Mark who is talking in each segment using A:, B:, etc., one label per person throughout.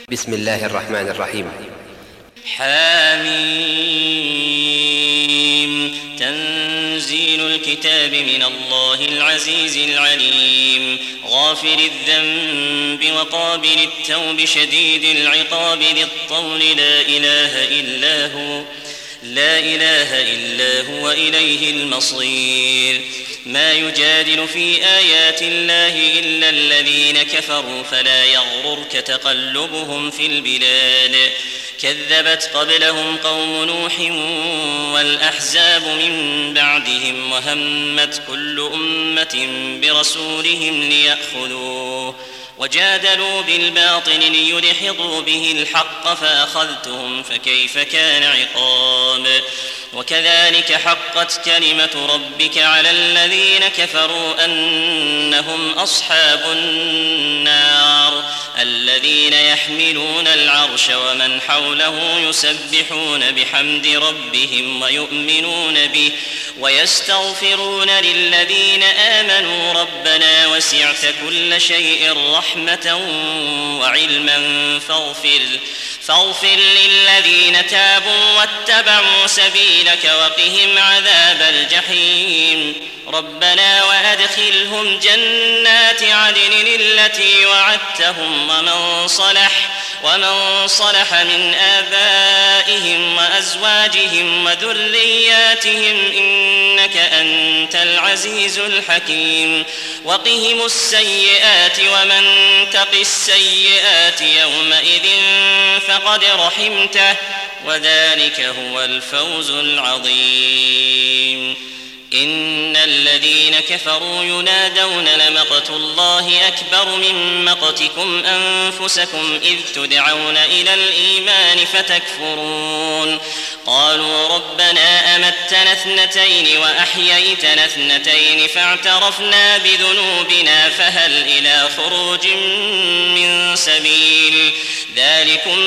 A: بسم الله الرحمن الرحيم.
B: حاميم. تنزيل الكتاب من الله العزيز العليم، غافر الذنب وقابل التوب شديد العقاب ذي الطول لا إله إلا هو إليه المصير. ما يجادل في آيات الله إلا الذين كفروا فلا يغررك تقلبهم في البلاد. كذبت قبلهم قوم نوح والأحزاب من بعدهم، وهمت كل أمة برسولهم ليأخذوه، وجادلوا بالباطل ليدحضوا به الحق فأخذتهم فكيف كان عقاب. وكذلك حقت كلمة ربك على الذين كفروا أنهم أصحاب النار، الذين يحملون العرش ومن حوله يسبحون بحمد ربهم ويؤمنون به ويستغفرون للذين آمنوا ربنا وسعت كل شيء رحمة وعلما فاغفر للذين تابوا واتبعوا سبيلك وقهم عذاب الجحيم. ربنا وأدخلهم جنات عدن التي وعدتهم ومن صلح من آبائهم وأزواجهم وذرياتهم إنك أنت العزيز الحكيم. وقهم السيئات ومن تق السيئات يومئذ فقد رحمته وذلك هو الفوز العظيم. إن الذين كفروا ينادون لمقت الله أكبر من مقتكم أنفسكم إذ تدعون إلى الإيمان فتكفرون. قالوا ربنا أمتنا اثنتين وأحييتنا اثنتين فاعترفنا بذنوبنا فهل إلى خروج من سبيل. ذلكم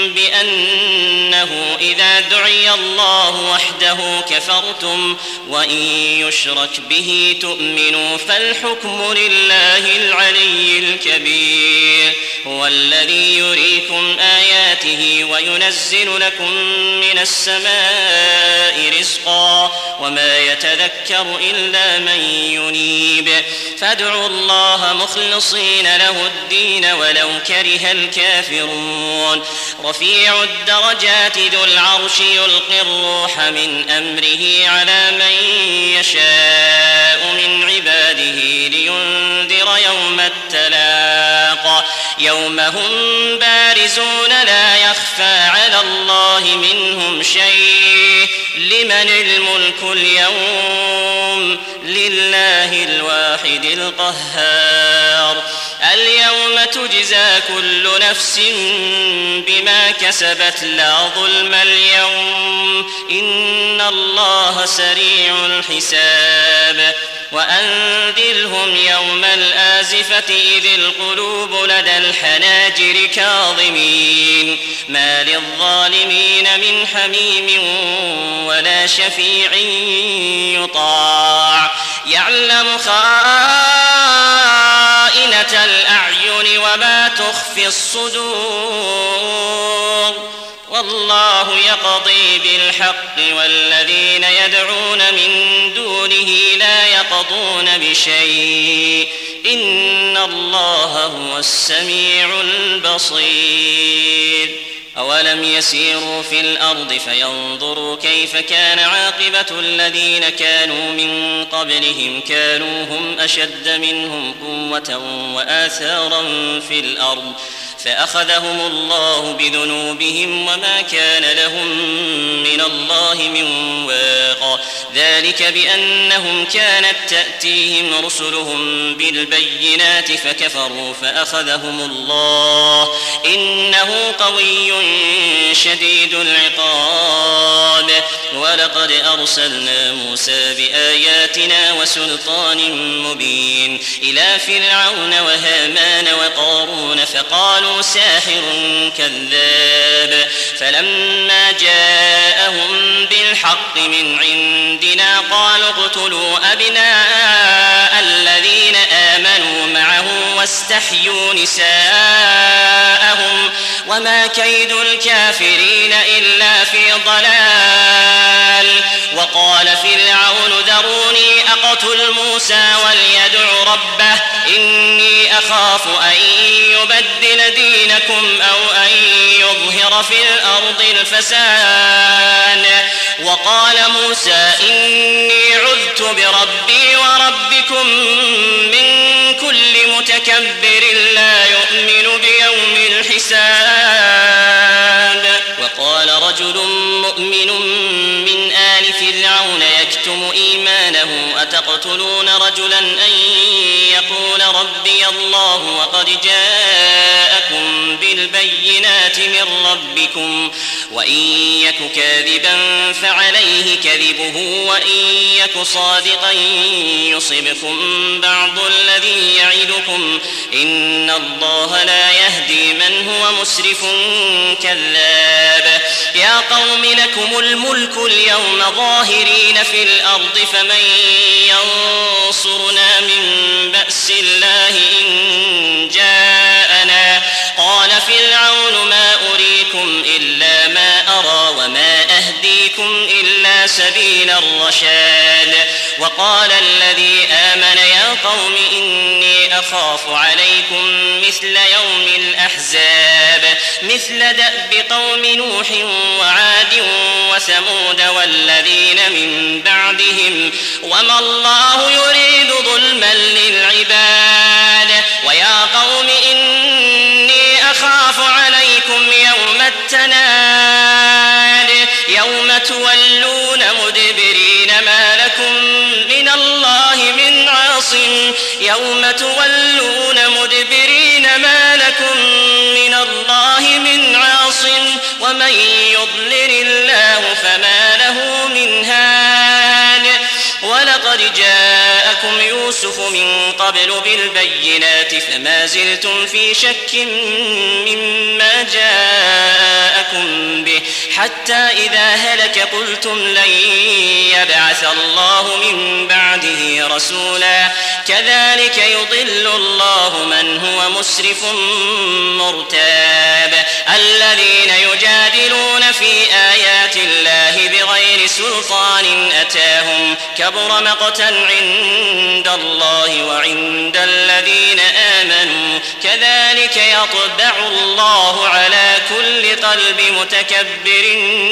B: بأنه إذا دعي الله وحده كفرتم وإن يشرك به تؤمنوا فالحكم لله العلي الكبير. هو الذي يريكم آياته وينزل لكم من السماء رزقا وما يتذكر إلا من ينيب. فادعوا الله مخلصين له الدين ولو كره الكافرون. رفيع الدرجات ذو العرش يلقي الروح من أمره على من يشاء من عباده لينذر يوم التلاق يوم هم بارزون لا يخفى على الله منهم شيء. لمن الملك اليوم؟ لله الواحد القهار. اليوم تجزى كل نفس بما كسبت لا ظلم اليوم إن الله سريع الحساب. وأنذرهم يوم الآزفة إذ القلوب لدى الحناجر كاظمين ما للظالمين من حميم ولا شفيع يطاع. يعلم خائنة الأعين وما تخفي الصدور والله يقضي بالحق والذين يدعون من دونه لا يقضون بشيء إن الله هو السميع البصير. أولم يسيروا في الأرض فينظروا كيف كان عاقبة الذين كانوا من قبلهم كانوا هم أشد منهم قوة وآثارا في الأرض فأخذهم الله بذنوبهم وما كان لهم من الله من واق. ذلك بأنهم كانت تأتيهم رسلهم بالبينات فكفروا فأخذهم الله إنه قوي شديد العقاب. ولقد أرسلنا موسى بآياتنا وسلطان مبين إلى فرعون وهامان وقارون فقالوا ساحر كذاب. فلما جاءهم بالحق من عندنا قالوا اقتلوا أبناء الذين آمنوا معه واستحيوا نساءهم وما كيد الكافرين إلا في ضلال. وقال فرعون ذروني أقتل موسى وليدع ربه إني أخاف أن يبدل دينكم أو أن يظهر في الأرض الفساد. وقال موسى إني عذت بربي وربكم من كل متكبر لا يؤمن بيوم الحساب. وقال رجل مؤمن من آل فرعون يكتم إيمانه أتقتلون رجلا أن يقول ربي الله وقد جاءكم بالبينات من ربكم وإن يك كاذبا فعليه كذبه وإن يك صادقا يصبكم بعض الذي يعدكم إن الله لا يهدي من هو مسرف كذاب. يا قوم لكم الملك اليوم ظاهرين في الأرض فمن ينصرنا من بأس الله إن جاءنا. قال فرعون ما أريكم إلا ما أرى وما أهديكم إلا سبيل الرشاد. وقال الذي آمن يا قوم إني أخاف عليكم مثل يوم الأحزاب مثل دأب قوم نوح وعاد وثمود والذين من بعدهم وما الله يريد ظلما للعباد. ويا قوم إني أخاف عليكم يوم التناد يوم تولون مدبرين ما لكم من الله من عاصم يوم تولون مدبرين ما لكم من الله من عاصم ومن يضلل الله فما له من هاد. ولقد جاءكم يوسف من قبل بالبينات فما زلتم في شك مما جاءكم به حتى إذا هلك قلتم لن يبعث الله من بعده رسولا كذلك يضل الله من هو مسرف مرتاب. الذين يجادلون في آيات الله بغير سلطان أتاهم كبر مقتا عند الله وعند الذين آمنوا كذلك يطبع الله على كل قلب متكبر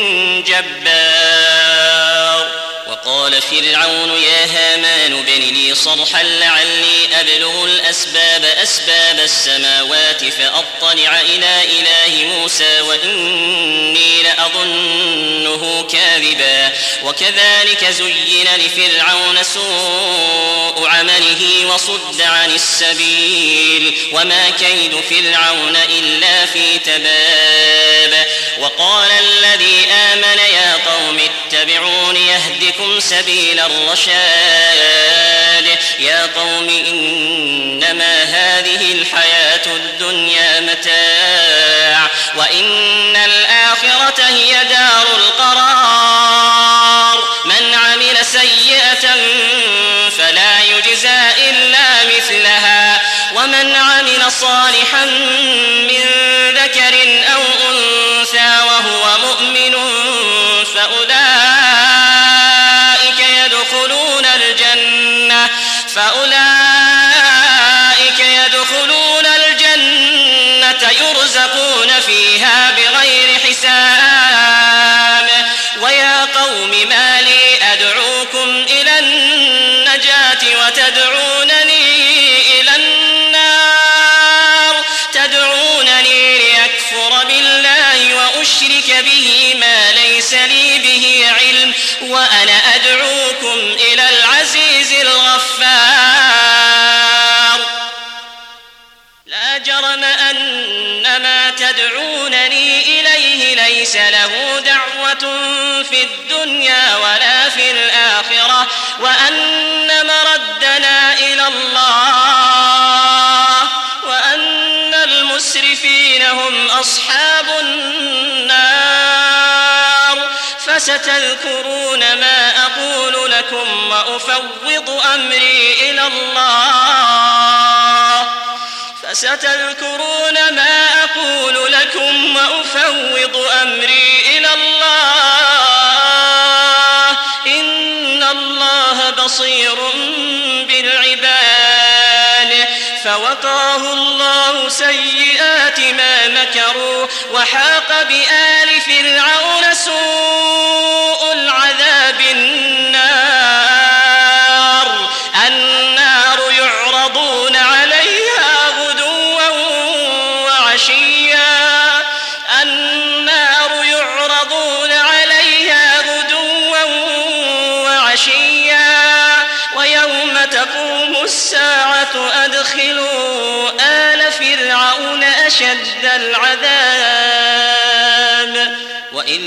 B: جبار. وقال فرعون يا هامان ابن لي صرحا لعلي أبلغ أسباب السماوات فأطلع إلى إله موسى وإني لأظنه كاذبا. وكذلك زين لفرعون سوء عمله وصد عن السبيل وما كيد فرعون إلا في تباب. وقال الذي آمن يا قوم اتبعون يهدكم سبيل الرشاد. يا قوم إنما هذه الحياة الدنيا متاع وإن الآخرة هي دار القرار. من عمل سيئة فلا يجزى إلا مثلها ومن عمل صالحا من ذكر أو أنثى وهو مؤمن فأولئك يدخلون الجنة يرزقون فيها بغير حساب. ويا قوم ما لي أدعوكم إلى النجاة وتدعونني إلى النار تدعونني ليكفر بالله وأشرك به ما ليس لي به علم وأنا أدعوكم إلى العزيز الغفار. لا جرم أن ما تدعونني إليه ليس له دعوة في الدنيا ولا في الآخرة وأن مردنا إلى الله وأن المسرفين هم أصحاب النار. فستذكرون ما أقول لكم وأفوض أمري إلى الله فستذكرون ما أقول لكم وأفوض أمري إلى الله إن الله بصير بالعباد. فوقاه الله سيئات ما مكروا وحاق بآل فرعون سوء العذاب النار يعرضون عليها غدوا وعشيا ويوم تقوم الساعة أدخلوا آل فرعون أشد العذاب. وإذ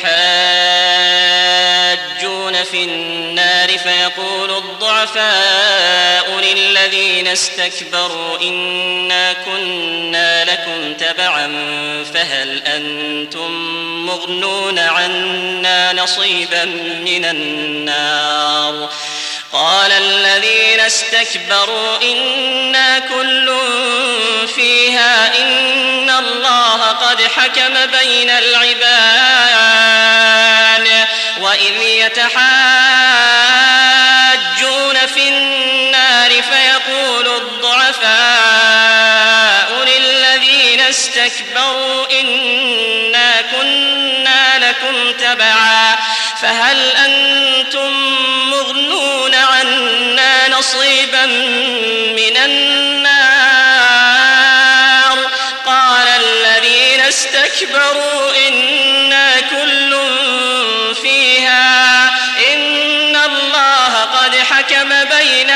B: يتحاجون في النار فيقول الضعفاء للذين استكبروا إنا كنا لكم تبعا فهل أنتم مغنون عنا نصيبا من النار. قال الذين استكبروا إنا كل فيها إن الله قد حكم بين العباد. وإذ يتحاجون في النار فيقول الضعفاء للذين استكبروا إنا كنا لكم تبعا فهل أنتم مغنون عنا نصيبا من النار. قال الذين استكبروا إنا كل فيها إن الله قد حكم بين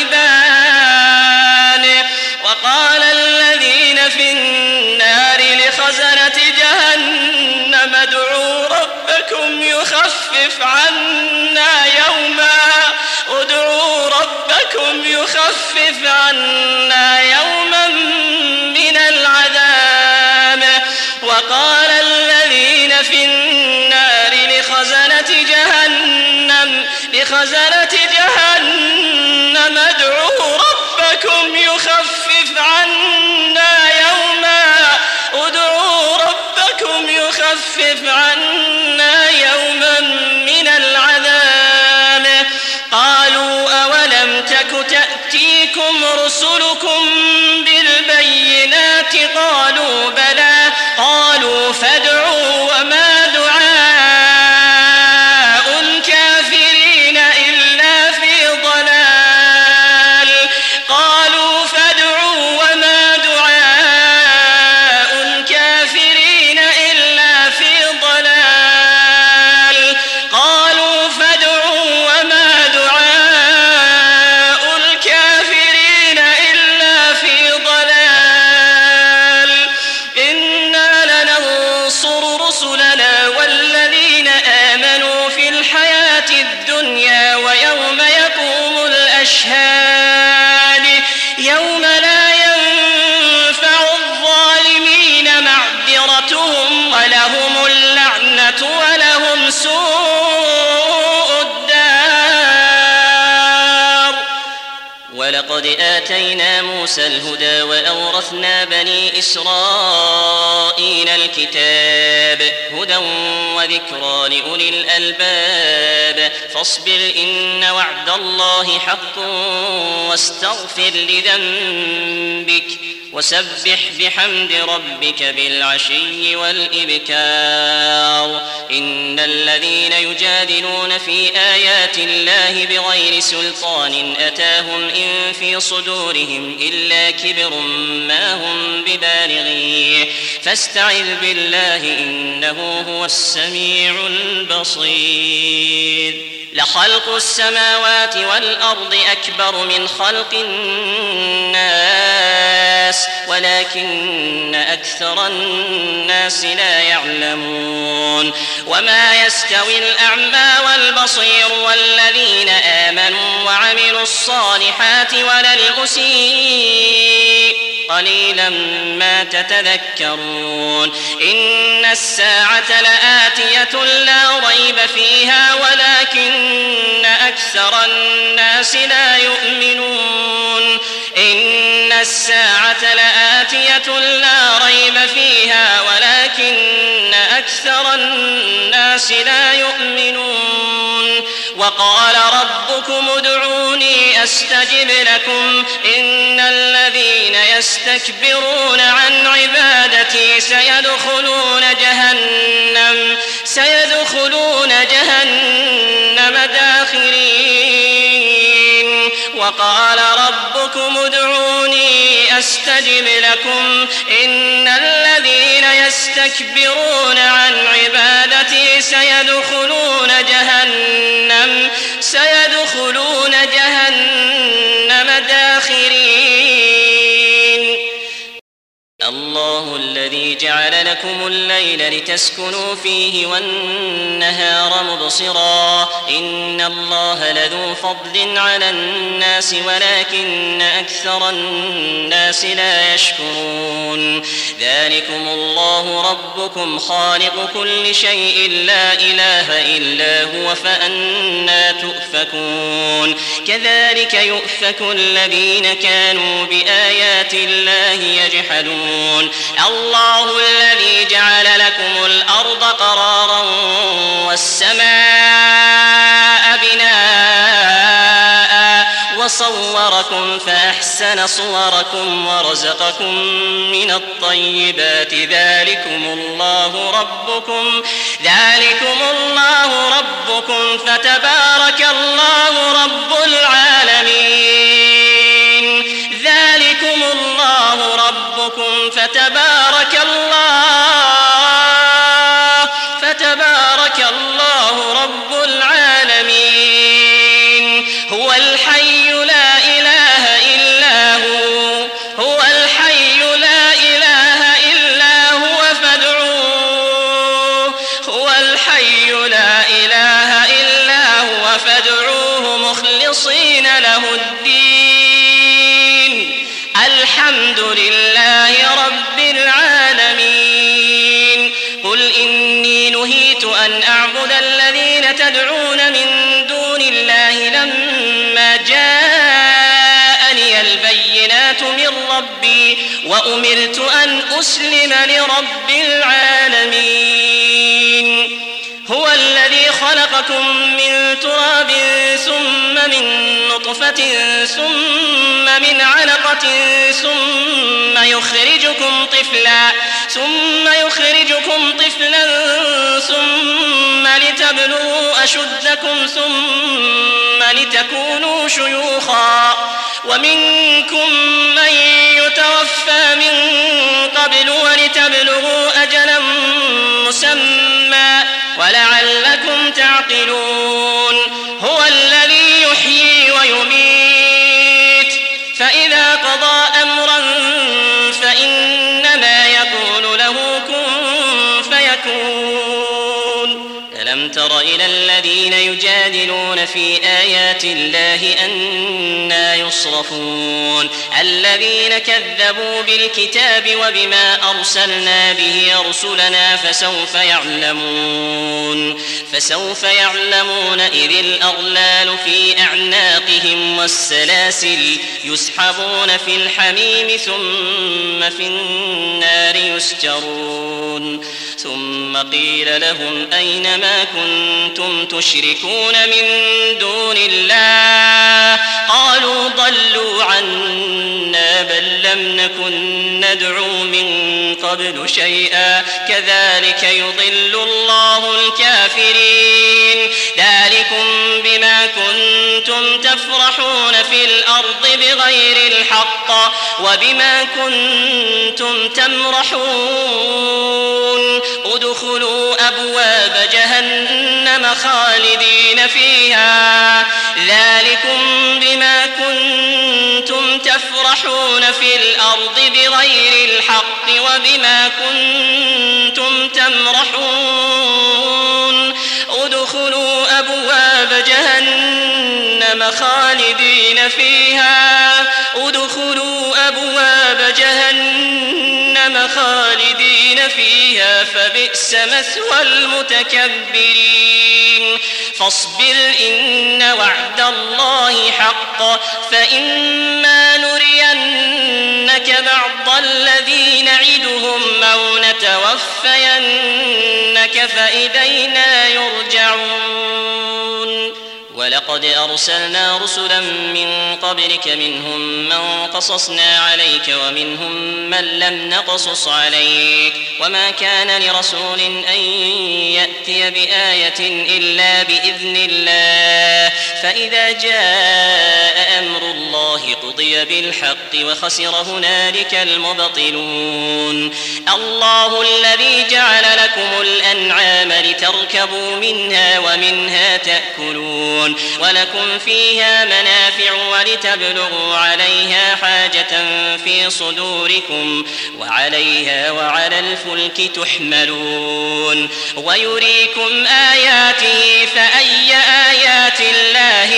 B: العباد. وقال الذين في النار لخزنة جهنم ادعوا ربكم يخفف عنا يوما من العذاب. وقال الذين في النار لخزنة جهنم ادعوا ربكم يخفف عنا يوما من العذاب. قالوا أولم تك تأتيكم رسلكم بالبينات قالوا بلى. قالوا فادعوا وما دعاء الكافرين إلا في ضلال. قالوا فادعوا وما دعاء الكافرين إلا في ضلال. قالوا فادعوا وما دعاء الكافرين إلا في ضلال. إنا لننصر رسلنا والذين آمنوا في الحياة الدنيا ويوم يقوم الأشهاد يوم لا ينفع الظالمين معذرتهم ولهم اللعنة ولهم سوء الدار. ولقد آتينا موسى الهدى وأورثنا بني إسرائيل الكتاب هدى وذكرى لأولي الألباب. فاصبر إن وعد الله حق واستغفر لذنبك وسبح بحمد ربك بالعشي والإبكار. إن الذين يجادلون في آيات الله بغير سلطان أتاهم إن في صدورهم إلا كبر ما هم ببالغيه فاستعذ بالله إنه هو السميع البصير. لخلق السماوات والأرض أكبر من خلق الناس ولكن أكثر الناس لا يعلمون. وما يستوي الأعمى والبصير والذين آمنوا وعملوا الصالحات ولا المسيء قليلا ما تتذكرون. إن الساعة لآتية لا ريب فيها ولكن أكثر الناس لا يؤمنون. إن الساعة لآتية لا ريب فيها ولكن أكثر الناس لا يؤمنون وقال ربكم ادعوني أستجب لكم إن الذين يستكبرون عن عبادتي سيدخلون جهنم داخرين وقال ربكم ادعوني أستجب لكم إن الذين يستكبرون عن عبادتي سيدخلون جهنم داخرين الله الذي جعل لكم الليل لتسكنوا فيه والنهار مبصرا إن الله لذو فضل على الناس ولكن أكثر الناس لا يشكرون ذلكم الله ربكم خالق كل شيء لا إله إلا هو فأنى تؤفكون كذلك يؤفك الذين كانوا بآيات الله يجحدون الله الذي جعل لكم الأرض قرارا والسماء بناء وصوركم فأحسن صوركم ورزقكم من الطيبات ذلكم الله ربكم فتبارك الله رب العالمين ذلكم الله ربكم فتبارك الله رب العالمين هو الحي لا إله إلا هو فادعوه مخلصين له الدين الحمد لله رب العالمين قل إني نهيت أن أعبد الذين تدعون من دون الله لما جاءني البينات من ربي وأمرت أن أسلم لرب العالمين هو الذي خلقكم من تراب ثم من نطفة ثم من علقة ثم يخرجكم طفلا ثم لتبلغوا أشدكم ثم لتكونوا شيوخا ومنكم من يتوفى من قبل ولتبلغوا أجلا مسمى ولعلكم تعقلون هو الذي يحيي ويميت فإذا قضى أمرا فإنما يقول له كن فيكون ألم تر إلى الذين يجادلون في آيات الله أنى يصرفون الذين كذبوا بالكتاب وبما أرسلنا به رسلنا فسوف يعلمون إذ الأغلال في أعناقهم والسلاسل يسحبون في الحميم ثم في النار يسجرون ثم قيل لهم أين ما كنتم تشركون من دون الله قالوا ضلوا عنا بل لم نكن ندعو من قبل شيئا كذلك يضل الله الكافرين ذلكم بما كنتم تفرحون في الأرض بغير الحق وبما كنتم تمرحون ادخلوا أبواب جهنم خالدين فيها ذلكم بما كنتم تفرحون في الأرض بغير الحق وبما كنتم تمرحون ادخلوا أبواب جهنم خالدين فيها فبئس مثوى المتكبرين فاصبر إن وعد الله حق فإما نرينك بعض الذي نعدهم أو نتوفينك فإلينا يرجعون ولقد أرسلنا رسلا من قبلك منهم من قصصنا عليك ومنهم من لم نقصص عليك وما كان لرسول أن يأتي بآية إلا بإذن الله فإذا جاء أمر الله قضي بالحق وخسر هنالك المبطلون الله الذي جعل لكم الأنعام لتركبوا منها ومنها تأكلون ولكم فيها منافع ولتبلغوا عليها حاجة في صدوركم وعليها وعلى الفلك تحملون ويريكم آياته فأي آيات الله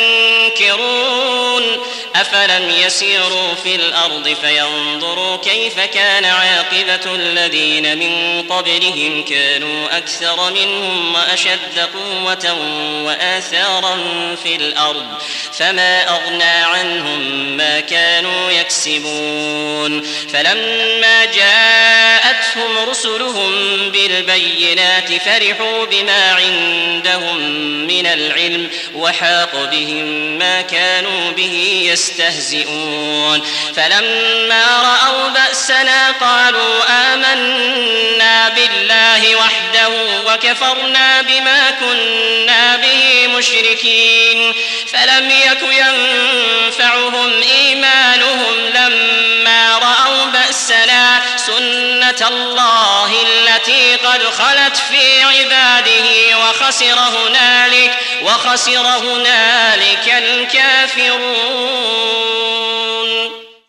B: تنكرون أفلم يسيروا في الأرض فينظروا كيف كان عاقبة الذين من قبلهم كانوا أكثر منهم وأشد قوة وآثارا في الأرض فما أغنى عنهم ما كانوا يكسبون فلما جاءتهم رسلهم بالبينات فرحوا بما عندهم من العلم وحاق بهم ما كانوا به يستهزئون فلما رأوا بأسنا قالوا آمنا بالله وحده وكفرنا بما كنا به مشركين فلم يك ينفعهم إيمانهم لما رأوا بأسنا سنة الله التي قد خلت في عباده وخسر هنالك الكافرون